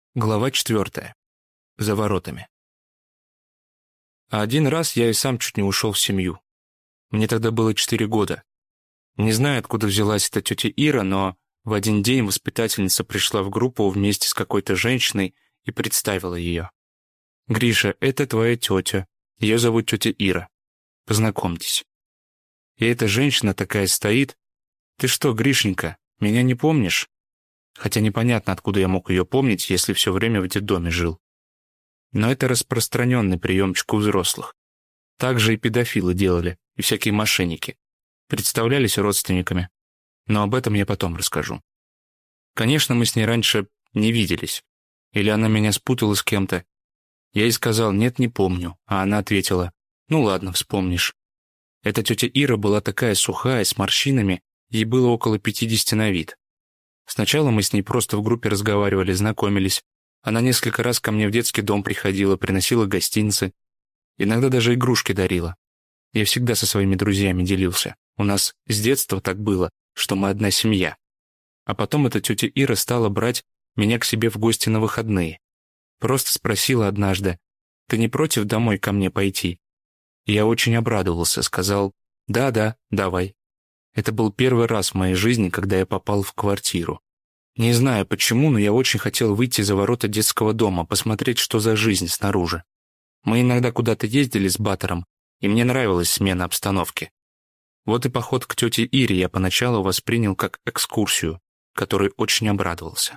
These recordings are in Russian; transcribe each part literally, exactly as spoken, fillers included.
Глава четвертая. За воротами. А один раз я и сам чуть не ушел в семью. Мне тогда было четыре года. Не знаю, откуда взялась эта тетя Ира, но в один день воспитательница пришла в группу вместе с какой-то женщиной и представила ее. «Гриша, это твоя тетя. Ее зовут тетя Ира. Познакомьтесь». И эта женщина такая стоит. «Ты что, Гришенька, меня не помнишь?» Хотя непонятно, откуда я мог ее помнить, если все время в детдоме жил. Но это распространенный приемчик у взрослых. Так же и педофилы делали, и всякие мошенники. Представлялись родственниками. Но об этом я потом расскажу. Конечно, мы с ней раньше не виделись. Или она меня спутала с кем-то. Я ей сказал: «Нет, не помню». А она ответила: «Ну ладно, вспомнишь». Эта тетя Ира была такая сухая, с морщинами, ей было около пятидесяти на вид. Сначала мы с ней просто в группе разговаривали, знакомились. Она несколько раз ко мне в детский дом приходила, приносила гостинцы. Иногда даже игрушки дарила. Я всегда со своими друзьями делился. У нас с детства так было, что мы одна семья. А потом эта тетя Ира стала брать меня к себе в гости на выходные. Просто спросила однажды: «Ты не против домой ко мне пойти?» И я очень обрадовался, сказал: «Да-да, давай». Это был первый раз в моей жизни, когда я попал в квартиру. Не знаю почему, но я очень хотел выйти за ворота детского дома, посмотреть, что за жизнь снаружи. Мы иногда куда-то ездили с Баттером, и мне нравилась смена обстановки. Вот и поход к тете Ире я поначалу воспринял как экскурсию, которой очень обрадовался.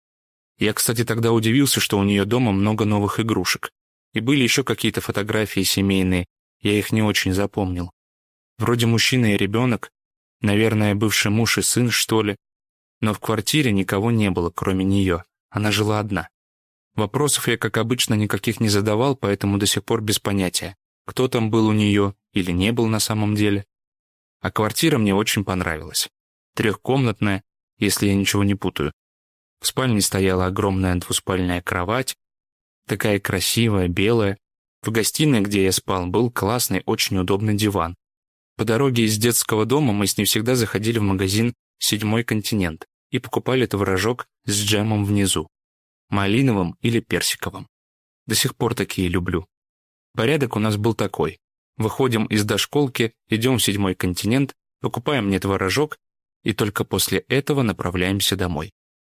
Я, кстати, тогда удивился, что у нее дома много новых игрушек. И были еще какие-то фотографии семейные, я их не очень запомнил. Вроде мужчина и ребенок, наверное, бывший муж и сын, что ли. Но в квартире никого не было, кроме нее. Она жила одна. Вопросов я, как обычно, никаких не задавал, поэтому до сих пор без понятия, кто там был у нее или не был на самом деле. А квартира мне очень понравилась. Трехкомнатная, если я ничего не путаю. В спальне стояла огромная двуспальная кровать, такая красивая, белая. В гостиной, где я спал, был классный, очень удобный диван. По дороге из детского дома мы с ней всегда заходили в магазин «Седьмой континент» и покупали творожок с джемом внизу, малиновым или персиковым. До сих пор такие люблю. Порядок у нас был такой. Выходим из дошколки, идем в «Седьмой континент», покупаем мне творожок, и только после этого направляемся домой.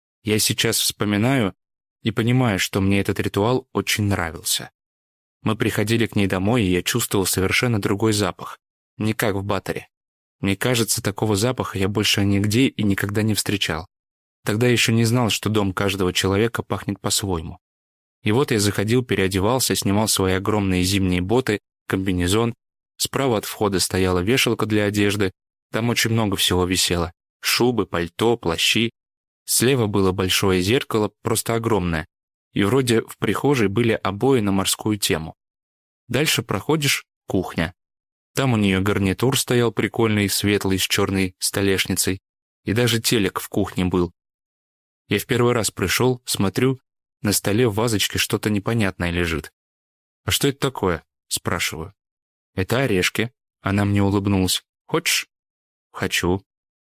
Я сейчас вспоминаю и понимаю, что мне этот ритуал очень нравился. Мы приходили к ней домой, и я чувствовал совершенно другой запах. Не как в Баттере. Мне кажется, такого запаха я больше нигде и никогда не встречал. Тогда я еще не знал, что дом каждого человека пахнет по-своему. И вот я заходил, переодевался, снимал свои огромные зимние боты, комбинезон. Справа от входа стояла вешалка для одежды. Там очень много всего висело. Шубы, пальто, плащи. Слева было большое зеркало, просто огромное. И вроде в прихожей были обои на морскую тему. Дальше проходишь — кухня. Там у нее гарнитур стоял прикольный, светлый, с черной столешницей. И даже телек в кухне был. Я в первый раз пришел, смотрю, на столе в вазочке что-то непонятное лежит. «А что это такое?» — спрашиваю. «Это орешки». Она мне улыбнулась. «Хочешь?» «Хочу».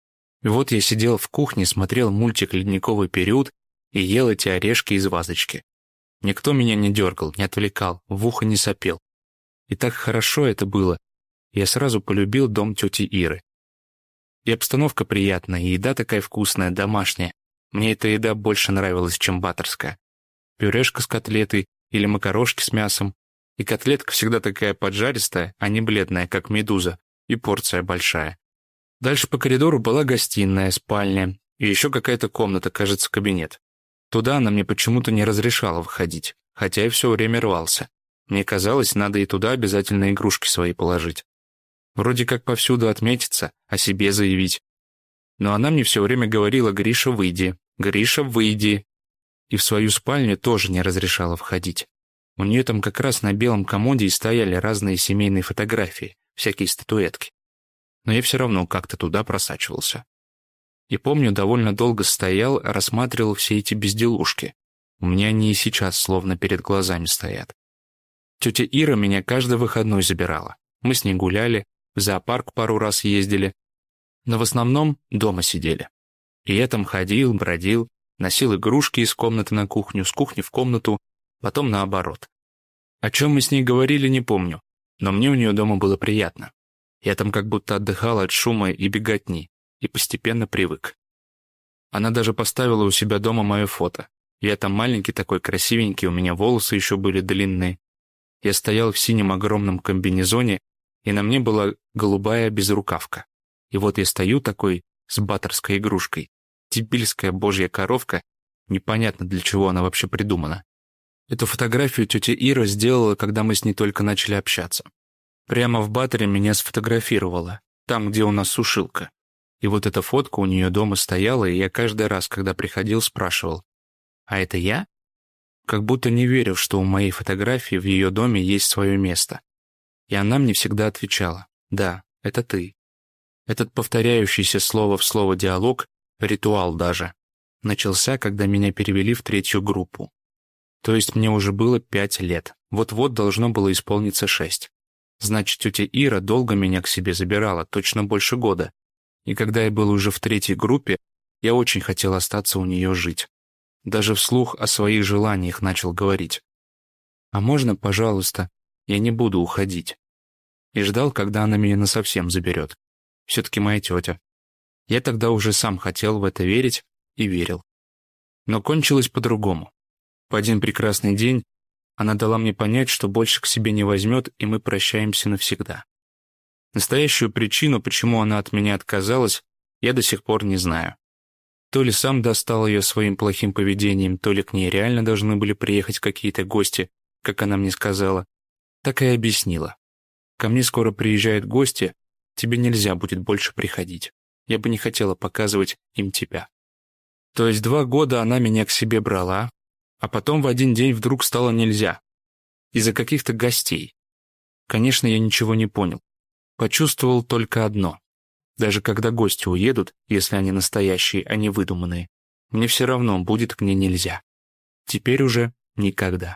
И вот я сидел в кухне, смотрел мультик «Ледниковый период» и ел эти орешки из вазочки. Никто меня не дергал, не отвлекал, в ухо не сопел. И так хорошо это было. Я сразу полюбил дом тети Иры. И обстановка приятная, и еда такая вкусная, домашняя. Мне эта еда больше нравилась, чем баттерская. Пюрешка с котлетой или макарошки с мясом. И котлетка всегда такая поджаристая, а не бледная, как медуза. И порция большая. Дальше по коридору была гостиная, спальня. И еще какая-то комната, кажется, кабинет. Туда она мне почему-то не разрешала входить, хотя я все время рвался. Мне казалось, надо и туда обязательно игрушки свои положить. Вроде как повсюду отметиться, о себе заявить. Но она мне все время говорила: «Гриша, выйди! Гриша, выйди!» И в свою спальню тоже не разрешала входить. У нее там как раз на белом комоде и стояли разные семейные фотографии, всякие статуэтки. Но я все равно как-то туда просачивался. И помню, довольно долго стоял, рассматривал все эти безделушки. У меня они и сейчас словно перед глазами стоят. Тетя Ира меня каждый выходной забирала. Мы с ней гуляли, в зоопарк пару раз ездили, но в основном дома сидели. И я там ходил, бродил, Носил игрушки из комнаты на кухню, с кухни в комнату, потом наоборот. О чем мы с ней говорили, не помню, но мне у нее дома было приятно. Я там как будто отдыхал от шума и беготни, и постепенно привык. Она даже поставила у себя дома мое фото. Я там маленький такой, красивенький, у меня волосы еще были длинные. Я стоял в синем огромном комбинезоне, и на мне была голубая безрукавка. И вот я стою такой с баттерской игрушкой. Дебильская божья коровка, непонятно для чего она вообще придумана. Эту фотографию тетя Ира сделала, когда мы с ней только начали общаться. Прямо в баттере меня сфотографировала, там, где у нас сушилка. И вот эта фотка у нее дома стояла, и я каждый раз, когда приходил, спрашивал: «А это я?» Как будто не верил, что у моей фотографии в ее доме есть свое место. И она мне всегда отвечала: «Да, это ты». Этот повторяющийся слово в слово диалог, ритуал даже, начался, когда меня перевели в третью группу. То есть мне уже было пять лет, вот-вот должно было исполниться шесть. Значит, тетя Ира долго меня к себе забирала, точно больше года. И когда я был уже в третьей группе, я очень хотел остаться у нее жить. Даже вслух о своих желаниях начал говорить. «А можно, пожалуйста, я не буду уходить?» И ждал, когда она меня насовсем заберет. Все-таки моя тетя. Я тогда уже сам хотел в это верить и верил. Но кончилось по-другому. В один прекрасный день она дала мне понять, что больше к себе не возьмет, и мы прощаемся навсегда. Настоящую причину, почему она от меня отказалась, я до сих пор не знаю. То ли сам достал ее своим плохим поведением, то ли к ней реально должны были приехать какие-то гости, как она мне сказала. Так и объяснила. «Ко мне скоро приезжают гости, тебе нельзя будет больше приходить. Я бы не хотела показывать им тебя». То есть два года она меня к себе брала, а потом в один день вдруг стало нельзя. Из-за каких-то гостей. Конечно, я ничего не понял. Почувствовал только одно. Даже когда гости уедут, если они настоящие, а не выдуманные, мне все равно будет к ней нельзя. Теперь уже никогда.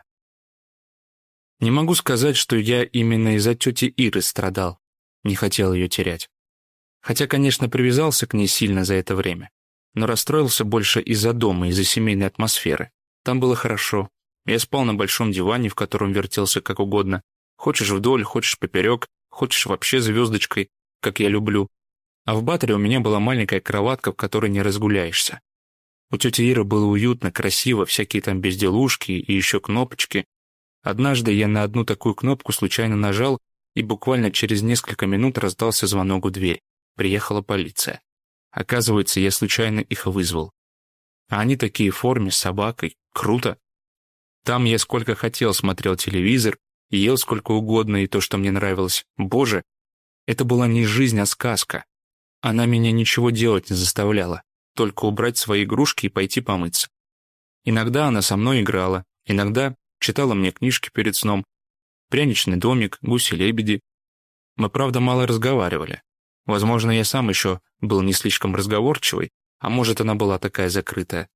Не могу сказать, что я именно из-за тети Иры страдал. Не хотел ее терять. Хотя, конечно, привязался к ней сильно за это время. Но расстроился больше из-за дома, из-за семейной атмосферы. Там было хорошо. Я спал на большом диване, в котором вертелся как угодно. Хочешь вдоль, хочешь поперек, хочешь вообще звездочкой, как я люблю. А в батаре у меня была маленькая кроватка, в которой не разгуляешься. У тети Иры было уютно, красиво, всякие там безделушки и еще кнопочки. Однажды я на одну такую кнопку случайно нажал, и буквально через несколько минут раздался звонок у двери. Приехала полиция. Оказывается, я случайно их вызвал. А они такие в форме, с собакой. Круто. Там я сколько хотел смотрел телевизор, и ел сколько угодно, и то, что мне нравилось. Боже, это была не жизнь, а сказка. Она меня ничего делать не заставляла, только убрать свои игрушки и пойти помыться. Иногда она со мной играла, иногда читала мне книжки перед сном. «Пряничный домик», «Гуси-лебеди». Мы, правда, мало разговаривали. Возможно, я сам еще был не слишком разговорчивый, а может, она была такая закрытая.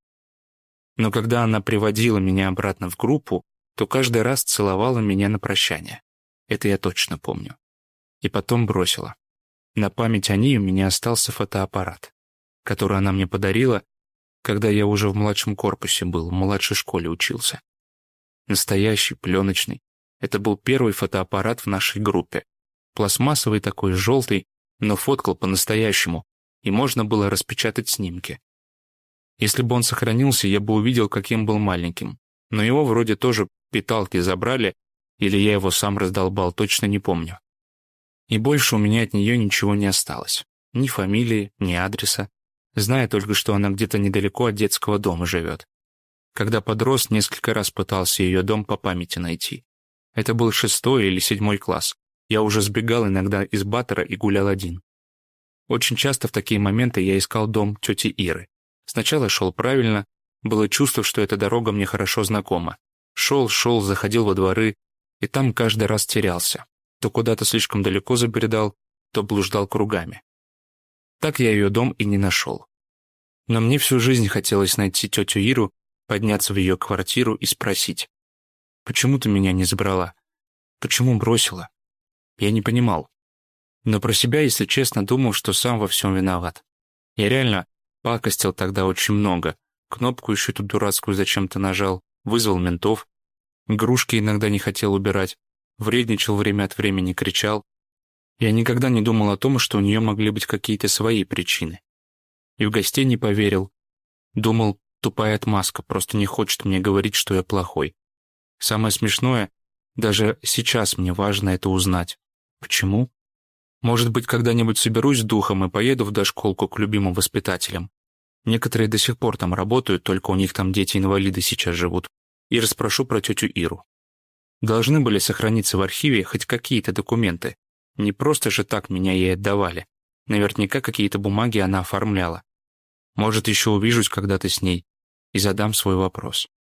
Но когда она приводила меня обратно в группу, то каждый раз целовала меня на прощание. Это я точно помню. И потом бросила. На память о ней у меня остался фотоаппарат, который она мне подарила, когда я уже в младшем корпусе был, в младшей школе учился. Настоящий, пленочный. Это был первый фотоаппарат в нашей группе. Пластмассовый такой, желтый, но фоткал по-настоящему, и можно было распечатать снимки. Если бы он сохранился, я бы увидел, каким был маленьким. Но его вроде тоже питалки забрали, или я его сам раздолбал, точно не помню. И больше у меня от нее ничего не осталось. Ни фамилии, ни адреса. Знаю только, что она где-то недалеко от детского дома живет. Когда подрос, несколько раз пытался ее дом по памяти найти. Это был шестой или седьмой класс. Я уже сбегал иногда из Баттера и гулял один. Очень часто в такие моменты я искал дом тети Иры. Сначала шел правильно, было чувство, что эта дорога мне хорошо знакома. Шел, шел, заходил во дворы, и там каждый раз терялся. То куда-то слишком далеко забредал, то блуждал кругами. Так я ее дом и не нашел. Но мне всю жизнь хотелось найти тетю Иру, подняться в ее квартиру и спросить: «Почему ты меня не забрала? Почему бросила?» Я не понимал. Но про себя, если честно, думал, что сам во всем виноват. Я реально пакостил тогда очень много, кнопку еще эту дурацкую зачем-то нажал, вызвал ментов, игрушки иногда не хотел убирать, вредничал время от времени, кричал. Я никогда не думал о том, что у нее могли быть какие-то свои причины. И в гостей не поверил. Думал, тупая отмазка, просто не хочет мне говорить, что я плохой. Самое смешное, даже сейчас мне важно это узнать. Почему? Может быть, когда-нибудь соберусь с духом и поеду в дошколку к любимым воспитателям. Некоторые до сих пор там работают, только у них там дети-инвалиды сейчас живут. И расспрошу про тетю Иру. Должны были сохраниться в архиве хоть какие-то документы. Не просто же так меня ей отдавали. Наверняка какие-то бумаги она оформляла. Может, еще увижусь когда-то с ней и задам свой вопрос.